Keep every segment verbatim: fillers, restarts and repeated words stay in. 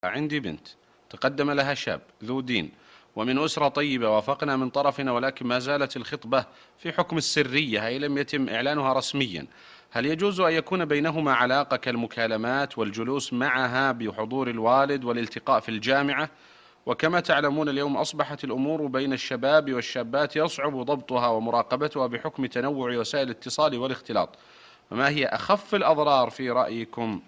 عندي بنت تقدم لها شاب ذو دين ومن أسرة طيبة، وافقنا من طرفنا، ولكن ما زالت الخطبة في حكم السرية، أي لم يتم إعلانها رسميا. هل يجوز أن يكون بينهما علاقة كالمكالمات والجلوس معها بحضور الوالد والالتقاء في الجامعة؟ وكما تعلمون اليوم أصبحت الأمور بين الشباب والشابات يصعب ضبطها ومراقبتها بحكم تنوع وسائل الاتصال والاختلاط، فما هي أخف الأضرار في رأيكم؟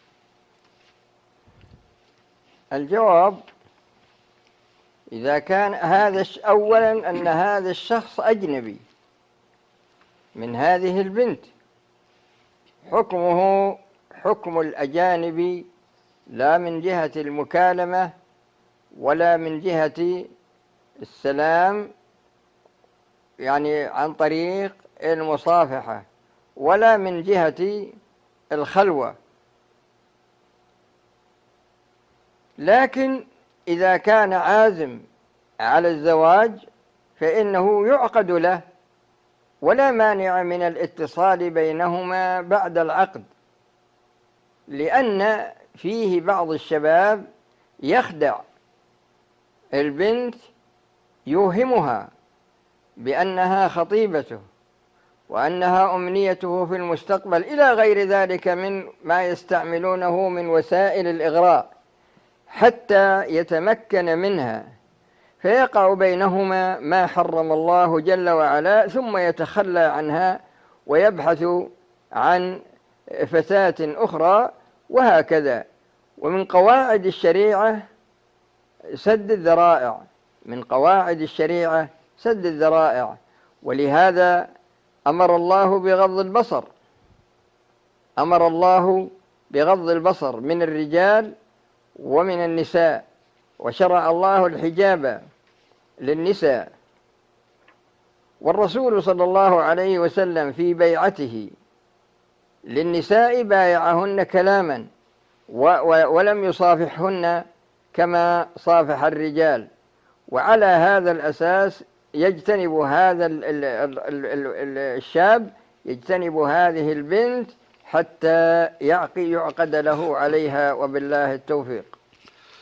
الجواب: إذا كان هذا أولا أن هذا الشخص أجنبي من هذه البنت، حكمه حكم الأجانب، لا من جهة المكالمة ولا من جهة السلام يعني عن طريق المصافحة، ولا من جهة الخلوة. لكن إذا كان عازم على الزواج فإنه يعقد له، ولا مانع من الاتصال بينهما بعد العقد، لأن فيه بعض الشباب يخدع البنت، يوهمها بأنها خطيبته وأنها أمنيته في المستقبل إلى غير ذلك من ما يستعملونه من وسائل الإغراء حتى يتمكن منها، فيقع بينهما ما حرم الله جل وعلا، ثم يتخلى عنها ويبحث عن فتاة أخرى، وهكذا. ومن قواعد الشريعة سد الذرائع، من قواعد الشريعة سد الذرائع، ولهذا أمر الله بغض البصر، أمر الله بغض البصر من الرجال ومن النساء، وشرع الله الحجاب للنساء. والرسول صلى الله عليه وسلم في بيعته للنساء بايعهن كلاما ولم يصافحهن كما صافح الرجال، وعلى هذا الأساس يجتنب هذا الشاب يجتنب هذه البنت حتى يعقد له عليها، وبالله التوفيق.